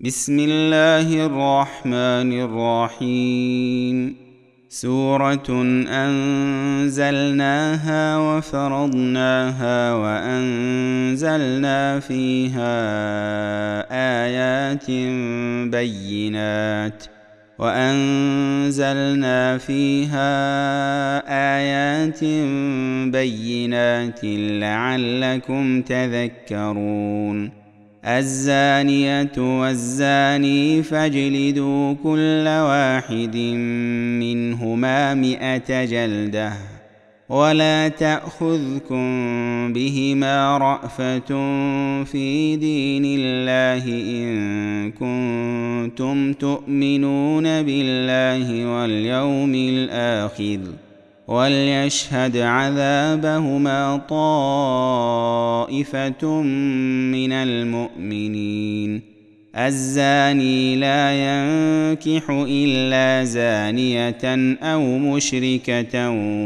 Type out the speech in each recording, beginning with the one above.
بسم الله الرحمن الرحيم. سورة أنزلناها وفرضناها وأنزلنا فيها آيات بينات لعلكم تذكرون. الزانية والزاني فاجلدوا كل واحد منهما 100 جلدة، ولا تأخذكم بهما رأفة في دين الله إن كنتم تؤمنون بالله واليوم الآخر، وليشهد عذابهما طائفة من المؤمنين. الزاني لا ينكح إلا زانية أو مشركة،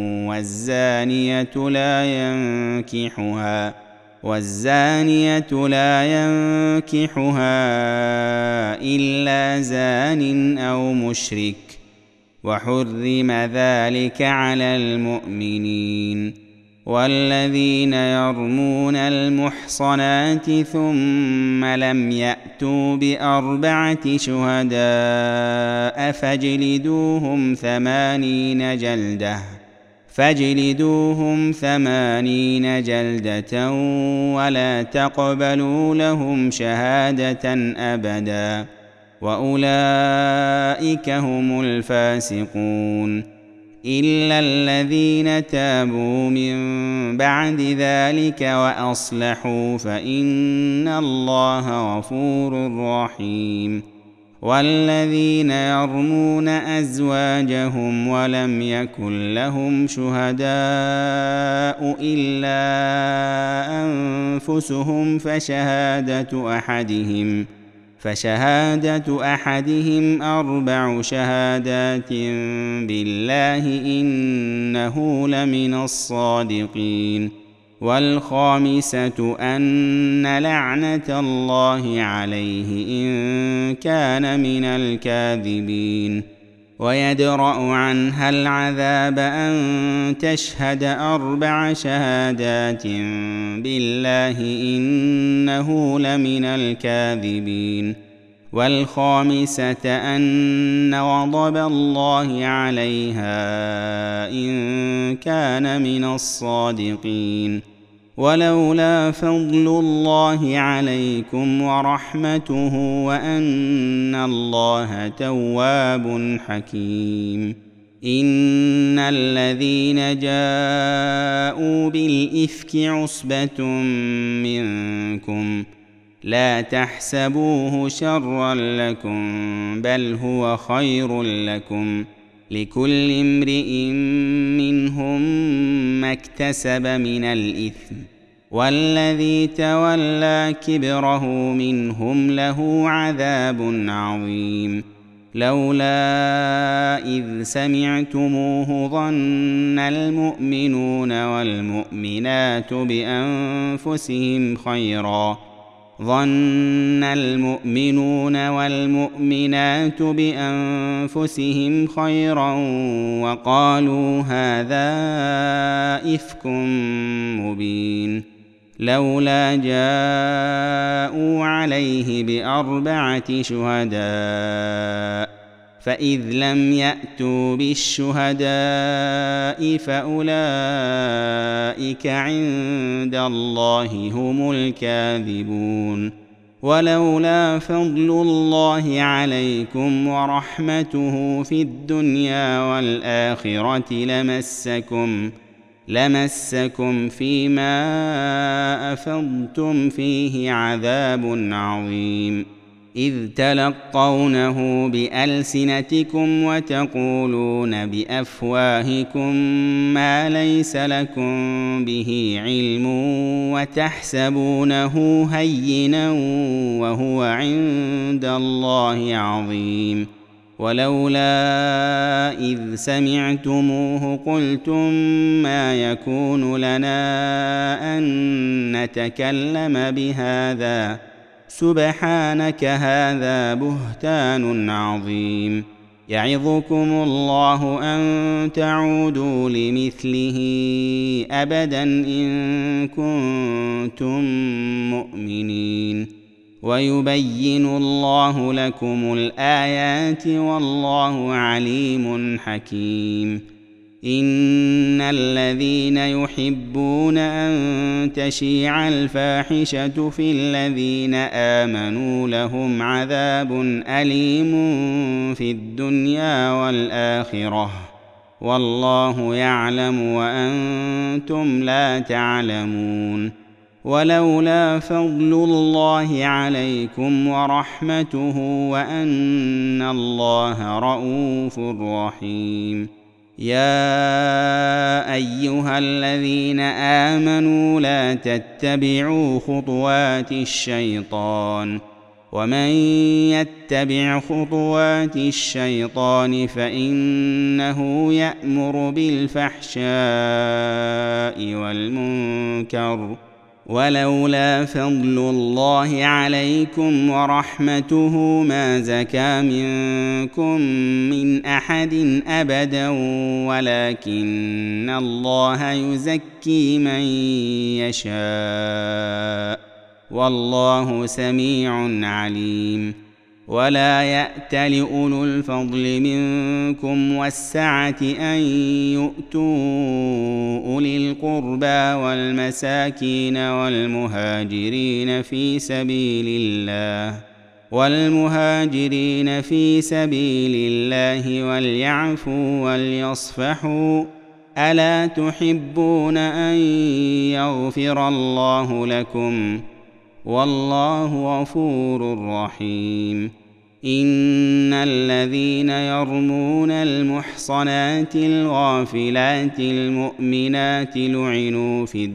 والزانية لا ينكحها إلا زان أو مشرك، وحرم ذلك على المؤمنين. والذين يرمون المحصنات ثم لم يأتوا ب4 شهداء فاجلدوهم 80 جلدة ولا تقبلوا لهم شهادة أبدا، وأولئك هم الفاسقون. إلا الذين تابوا من بعد ذلك وأصلحوا فإن الله غفور رحيم. والذين يرمون أزواجهم ولم يكن لهم شهداء إلا أنفسهم فشهادة أحدهم 4 شهادات بالله إنه لمن الصادقين. والخامسة أن لعنة الله عليه إن كان من الكاذبين. ويدرأ عنها العذاب أن تشهد 4 شهادات بالله إنه لمن الكاذبين. والخامسة أن غضب الله عليها إن كان من الصادقين. ولولا فضل الله عليكم ورحمته وأن الله تواب حكيم. إن الذين جاءوا بالإفك عصبة منكم لا تحسبوه شرا لكم بل هو خير لكم، لكل امرئ منهم ما اكتسب من الإثم، والذي تولى كبره منهم له عذاب عظيم. لولا إذ سمعتموه ظن المؤمنون والمؤمنات بأنفسهم خيرا وقالوا هذا إفك مبين. لولا جاءوا عليه ب4 شهداء فإذ لم يأتوا بالشهداء فأولئك عند الله هم الكاذبون. ولولا فضل الله عليكم ورحمته في الدنيا والآخرة لمسكم فيما أفضتم فيه عذاب عظيم، إذ تلقونه بألسنتكم وتقولون بأفواهكم ما ليس لكم به علم وتحسبونه هينا وهو عند الله عظيم. ولولا إذ سمعتموه قلتم ما يكون لنا أن نتكلم بهذا سبحانك هذا بهتان عظيم. يعظكم الله أن تعودوا لمثله أبدا إن كنتم مؤمنين. ويبين الله لكم الآيات والله عليم حكيم. إن الذين يحبون أن تشيع الفاحشة في الذين آمنوا لهم عذاب أليم في الدنيا والآخرة والله يعلم وأنتم لا تعلمون. ولولا فضل الله عليكم ورحمته وأن الله رءوف رحيم. يا أيها الذين آمنوا لا تتبعوا خطوات الشيطان ومن يتبع خطوات الشيطان فإنه يأمر بالفحشاء والمنكر. ولولا فضل الله عليكم ورحمته ما زكى منكم من أحد أبدا ولكن الله يزكي من يشاء والله سميع عليم. ولا يأتل أولو الفضل منكم والسعة أن يؤتوا أولي القربى والمساكين والمهاجرين في سبيل الله وليعفوا وليصفحوا ألا تحبون أن يغفر الله لكم والله غفور رحيم. إن الذين يرمون المحصنات الغافلات المؤمنات لعنوا في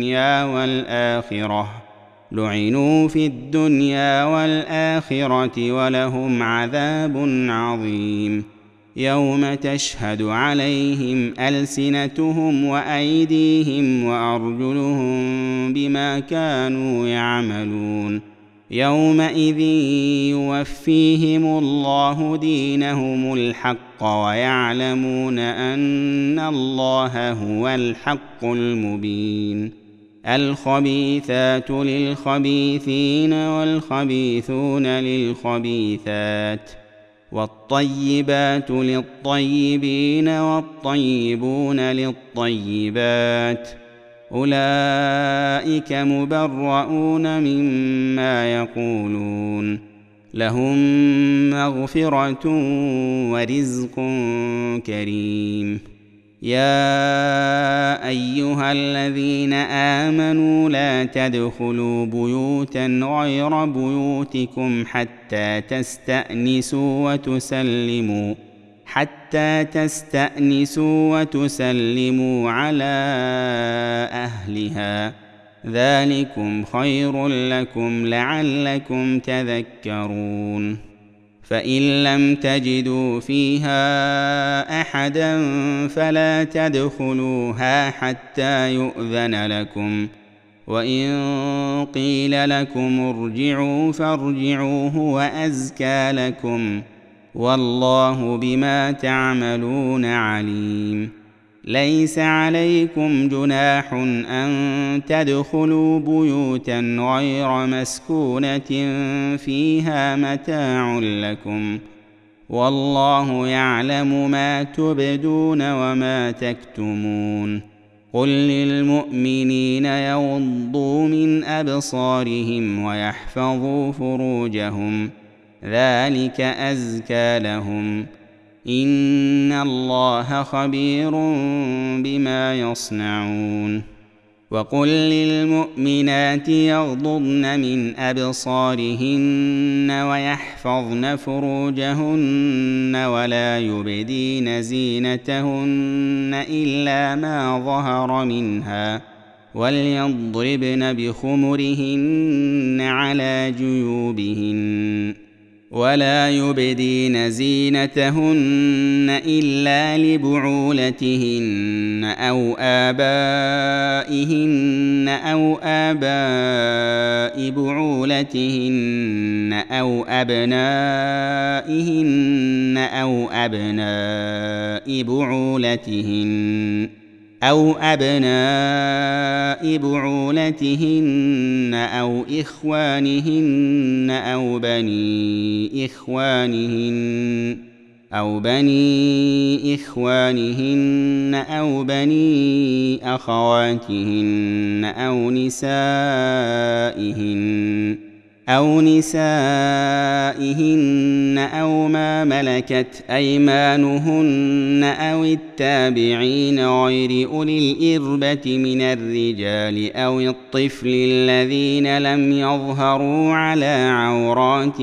الدنيا والآخرة ولهم عذاب عظيم. يوم تشهد عليهم ألسنتهم وأيديهم وأرجلهم بما كانوا يعملون. يومئذ يوفيهم الله دينهم الحق ويعلمون أن الله هو الحق المبين. الخبيثات للخبيثين والخبيثون للخبيثات والطيبات للطيبين والطيبون للطيبات أولئك مبرؤون مما يقولون لهم مغفرة ورزق كريم. يا أيها الذين آمنوا لا تدخلوا بيوتا غير بيوتكم حتى تستأنسوا وتسلموا على أهلها ذلكم خير لكم لعلكم تذكرون. فإن لم تجدوا فيها أحدا فلا تدخلوها حتى يؤذن لكم وإن قيل لكم ارجعوا فارجعوا هو أزكى لكم والله بما تعملون عليم. ليس عليكم جناح أن تدخلوا بيوتا غير مسكونة فيها متاع لكم والله يعلم ما تبدون وما تكتمون. قل للمؤمنين يغضوا من أبصارهم ويحفظوا فروجهم ذلك أزكى لهم إن الله خبير بما يصنعون. وقل للمؤمنات يغضضن من أبصارهن ويحفظن فروجهن ولا يبدين زينتهن إلا ما ظهر منها وليضربن بخمرهن على جيوبهن ولا يبدين زينتهن إلا لبعولتهن أو آبائهن أو آباء بعولتهن أو أبنائهن أو أبناء بعولتهن أو إخوانهن أو بني إخوانهن أو بني أخواتهن أو نسائهن أو ما ملكت أيمانهن أو التابعين غير أولي الإربة من الرجال أو الطفل الذين لم يظهروا على عورات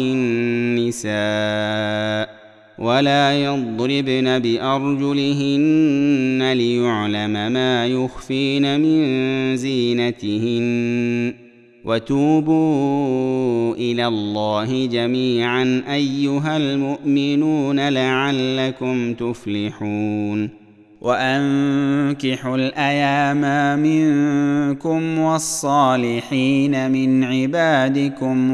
النساء ولا يضربن بأرجلهن ليعلم ما يخفين من زينتهن وتوبوا إلى الله جميعا أيها المؤمنون لعلكم تفلحون وأنكحوا الأيام منكم والصالحين من عبادكم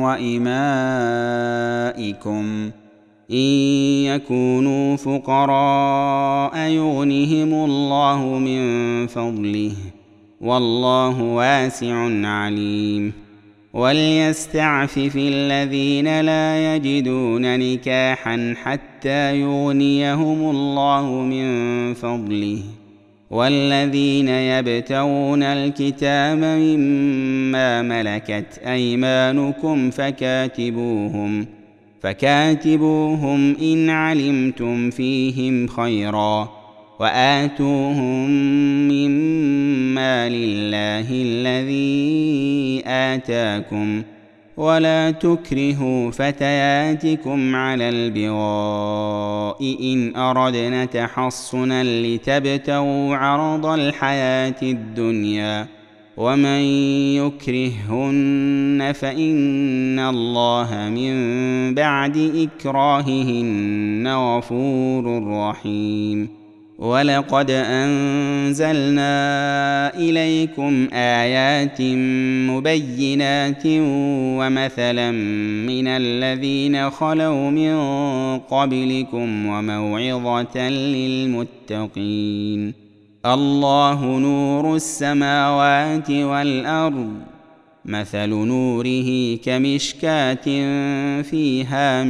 وإمائكم إن يكونوا فقراء يغنهم الله من فضله والله واسع عليم وليستعفف الذين لا يجدون نكاحا حتى يغنيهم الله من فضله والذين يبتغون الكتاب مما ملكت أيمانكم فكاتبوهم إن علمتم فيهم خيرا وآتوهم مما لله الذي آتاكم ولا تكرهوا فتياتكم على البغاء إن أردنا تحصنا لتبتغوا عرض الحياة الدنيا ومن يكرههن فإن الله من بعد إكراههن غفور رحيم ولقد أنزلنا إليكم آيات مبينات ومثلا من الذين خلوا من قبلكم وموعظة للمتقين الله نور السماوات والأرض مثل نوره كمشكاة فيها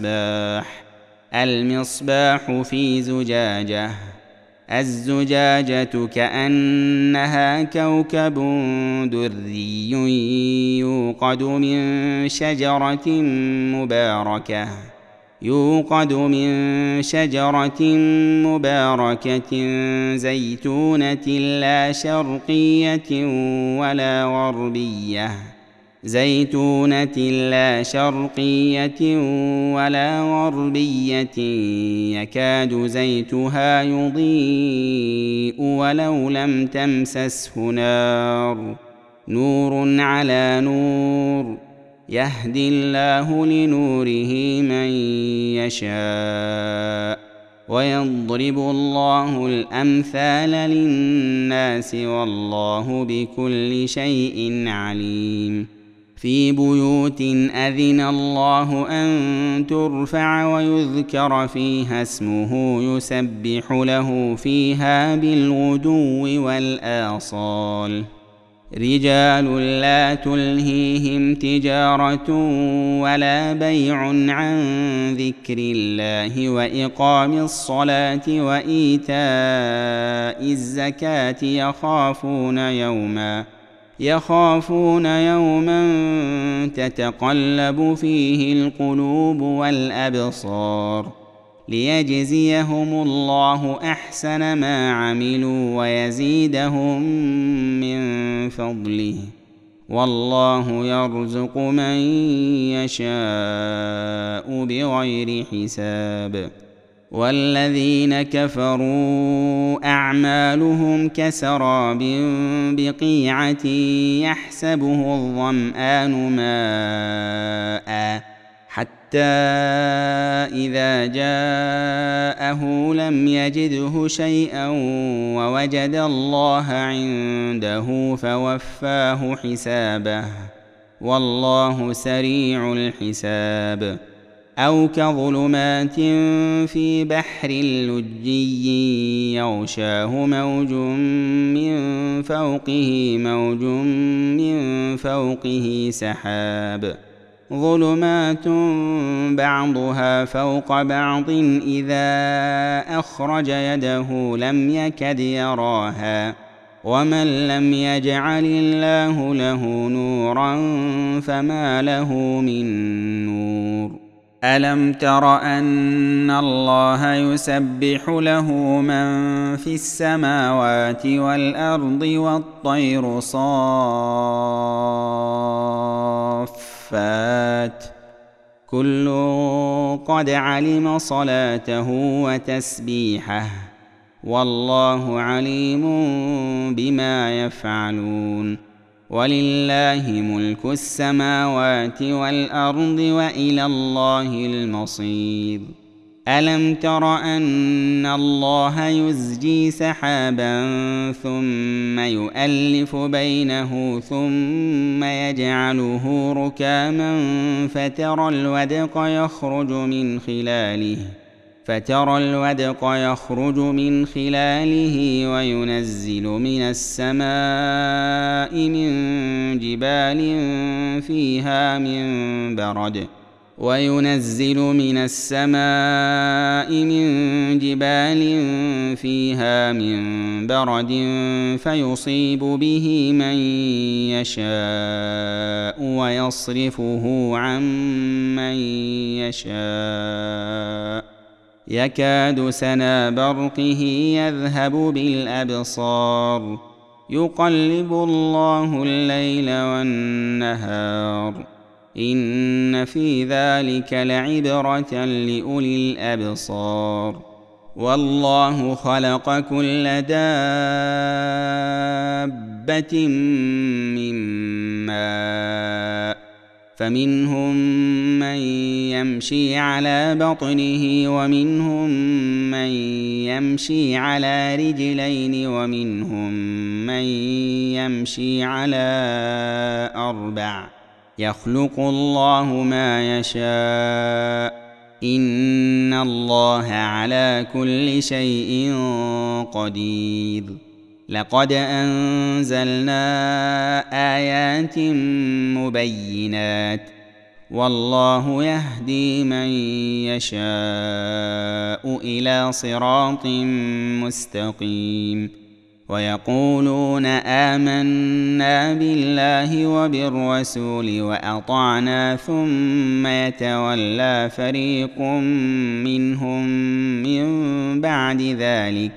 المصباح في زجاجة الزجاجة كأنها كوكب دري يوقد من شجرة مباركة زيتونة لا شرقية ولا غربية يكاد زيتها يضيء ولو لم تمسسه نار نور على نور يهدي الله لنوره من يشاء ويضرب الله الأمثال للناس والله بكل شيء عليم في بيوت أذن الله أن ترفع ويذكر فيها اسمه يسبح له فيها بالغدو والآصال رجال لا تلهيهم تجارة ولا بيع عن ذكر الله وإقام الصلاة وإيتاء الزكاة يخافون يوما تتقلب فيه القلوب والأبصار ليجزيهم الله أحسن ما عملوا ويزيدهم من فضله والله يرزق من يشاء بغير حساب والذين كفروا أعمالهم كسراب بقيعة يحسبه الظمآن ماء حتى إذا جاءه لم يجده شيئا ووجد الله عنده فوفاه حسابه والله سريع الحساب. أو كظلمات في بحر لجي يغشاه موج من فوقه سحاب ظلمات بعضها فوق بعض إذا أخرج يده لم يكد يراها ومن لم يجعل الله له نورا فما له من نور. ألم تر أن الله يسبح له من في السماوات والأرض والطير صافات كل قد علم صلاته وتسبيحه والله عليم بما يفعلون. ولله ملك السماوات والأرض وإلى الله المصير. ألم تر أن الله يزجي سحابا ثم يؤلف بينه ثم يجعله ركاما فترى الودق يخرج من خلاله وينزل من السماء من جبال فيها من برد فيصيب به من يشاء ويصرفه عن من يشاء يكاد سنا برقه يذهب بالأبصار يقلب الله الليل والنهار إن في ذلك لعبرة لأولي الأبصار. والله خلق كل دابة من ماء فمنهم من يمشي على بطنه ومنهم من يمشي على رجلين ومنهم من يمشي على أربع يخلق الله ما يشاء إن الله على كل شيء قدير. لقد أنزلنا آيات مبينات والله يهدي من يشاء إلى صراط مستقيم. ويقولون آمنا بالله وبالرسول وأطعنا ثم يتولى فريق منهم من بعد ذلك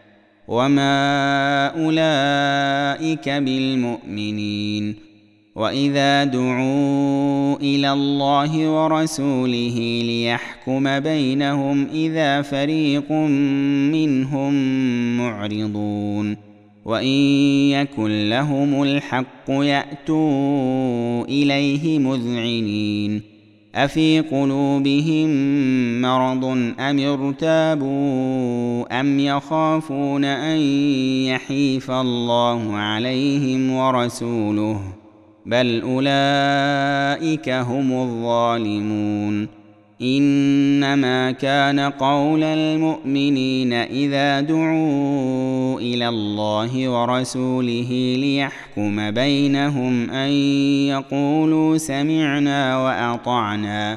وما أولئك بالمؤمنين. وإذا دعوا إلى الله ورسوله ليحكم بينهم إذا فريق منهم معرضون وإن يكن لهم الحق يأتوا إليه مذعنين أفي قلوبهم مرض أم ارتابوا أم يخافون أن يحيف الله عليهم ورسوله بل أولئك هم الظالمون. إنما كان قول المؤمنين إذا دعوا إلى الله ورسوله ليحكم بينهم أن يقولوا سمعنا وأطعنا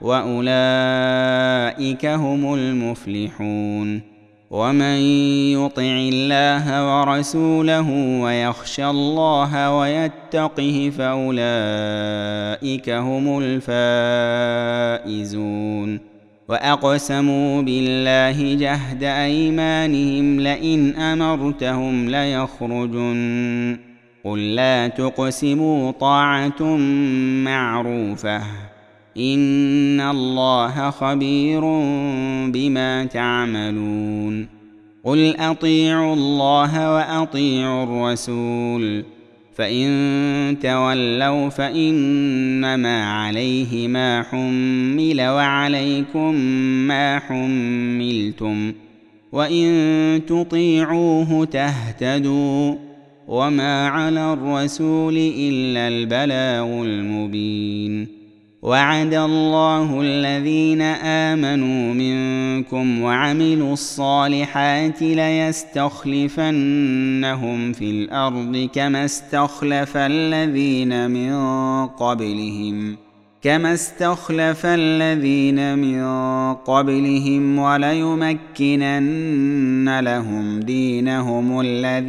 وأولئك هم المفلحون. ومن يطع الله ورسوله ويخشى الله ويتقه فأولئك هم الفائزون. وأقسموا بالله جهد أيمانهم لئن أمرتهم ليخرجن قل لا تقسموا طاعة معروفة إن الله خبير بما تعملون. قل أطيعوا الله وأطيعوا الرسول فإن تولوا فإنما عليه ما حمل وعليكم ما حملتم، وإن تطيعوه تهتدوا، وما على الرسول إلا البلاغ المبين. وعد الله الذين آمنوا منكم وعملوا الصالحات ليستخلفنهم في الأرض كما استخلف الذين من قبلهم وليمكنن لهم دينهم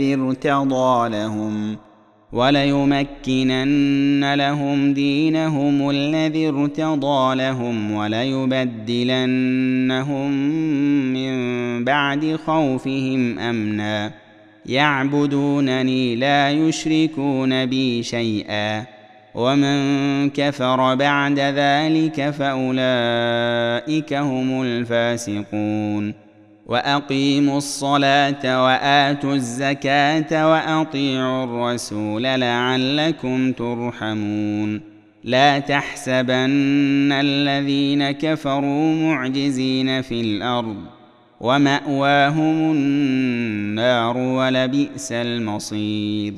الذي ارتضى لهم وليبدلنهم من بعد خوفهم أمنا يعبدونني لا يشركون بي شيئا، ومن كفر بعد ذلك فأولئك هم الفاسقون. وأقيموا الصلاة وآتوا الزكاة وأطيعوا الرسول لعلكم ترحمون. لا تحسبن الذين كفروا معجزين في الأرض، ومأواهم النار ولبئس المصير.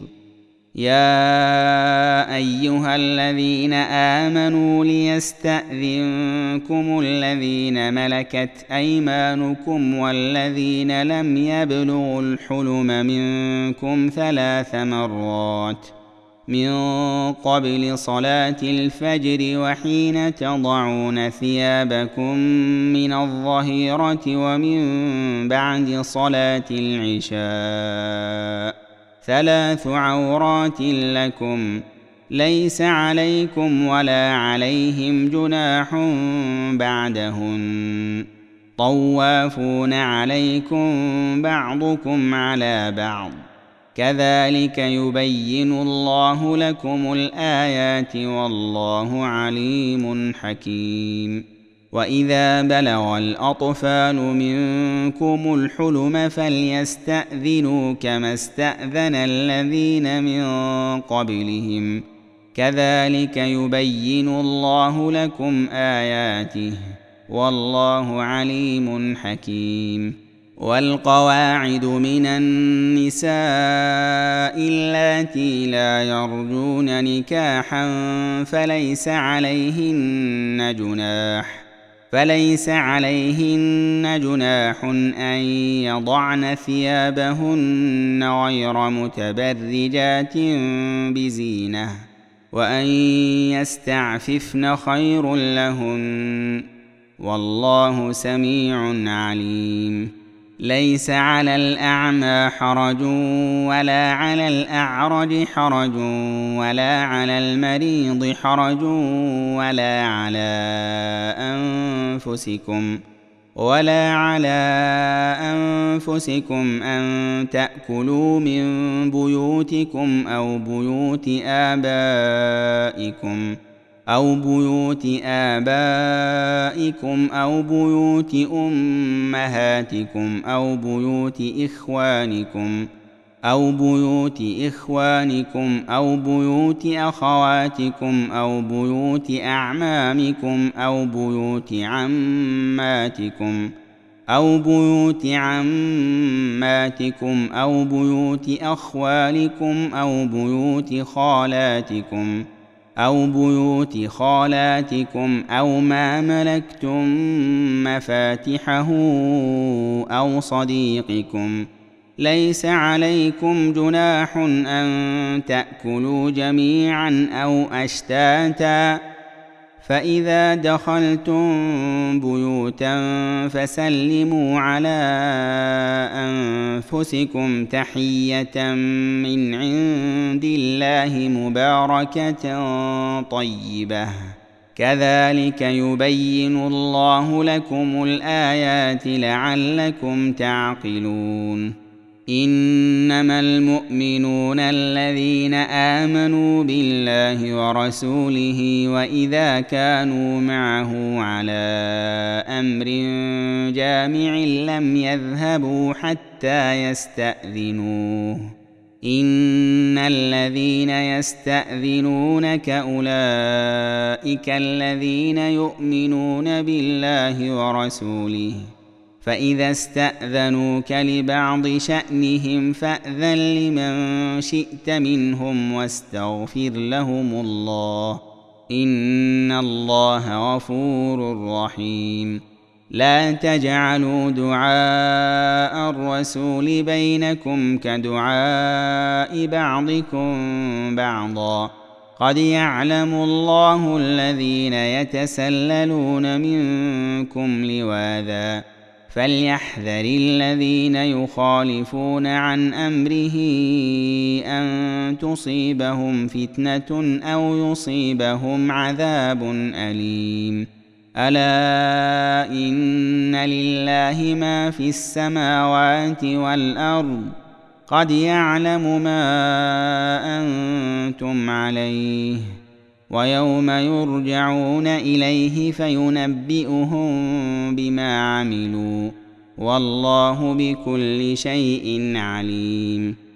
يا أيها الذين آمنوا ليستأذنكم الذين ملكت أيمانكم والذين لم يبلغوا الحلم منكم 3 مرات من قبل صلاة الفجر وحين تضعون ثيابكم من الظهيرة ومن بعد صلاة العشاء، 3 عورات لكم ليس عليكم ولا عليهم جناح بعدهن، طوافون عليكم بعضكم على بعض، كذلك يبين الله لكم الآيات والله عليم حكيم. وإذا بلغ الأطفال منكم الحلم فليستأذنوا كما استأذن الذين من قبلهم، كذلك يبين الله لكم آياته والله عليم حكيم. والقواعد من النساء اللاتي لا يرجون نكاحا فليس عليهن جناح أن يضعن ثيابهن غير متبرجات بزينة، وأن يستعففن خير لهن، والله سميع عليم. ليس على الأعمى حرج ولا على الأعرج حرج ولا على المريض حرج ولا على أنفسكم أن تأكلوا من بيوتكم أو بيوت آبائكم أو بيوت أمهاتكم أو بيوت إخوانكم أو بيوت أخواتكم أو بيوت أعمامكم أو بيوت عماتكم أو بيوت أخوالكم أو بيوت خالاتكم أو ما ملكتم مفاتحه أو صديقكم. ليس عليكم جناح أن تأكلوا جميعا أو أشتاتا، فإذا دخلتم بيوتا فسلموا على أنفسكم تحية من عند الله مباركة طيبة، كذلك يبين الله لكم الآيات لعلكم تعقلون. إنما المؤمنون الذين آمنوا بالله ورسوله وإذا كانوا معه على أمر جامع لم يذهبوا حتى يستأذنوه، إن الذين يستأذنونك أولئك الذين يؤمنون بالله ورسوله، فإذا استأذنوك لبعض شأنهم فأذن لمن شئت منهم واستغفر لهم الله، إن الله غفور رحيم. لا تجعلوا دعاء الرسول بينكم كدعاء بعضكم بعضا، قد يعلم الله الذين يتسللون منكم لواذا، فليحذر الذين يخالفون عن أمره أن تصيبهم فتنة أو يصيبهم عذاب أليم. ألا إن لله ما في السماوات والأرض، قد يعلم ما أنتم عليه، ويوم يرجعون إليه فينبئهم بما عملوا، والله بكل شيء عليم.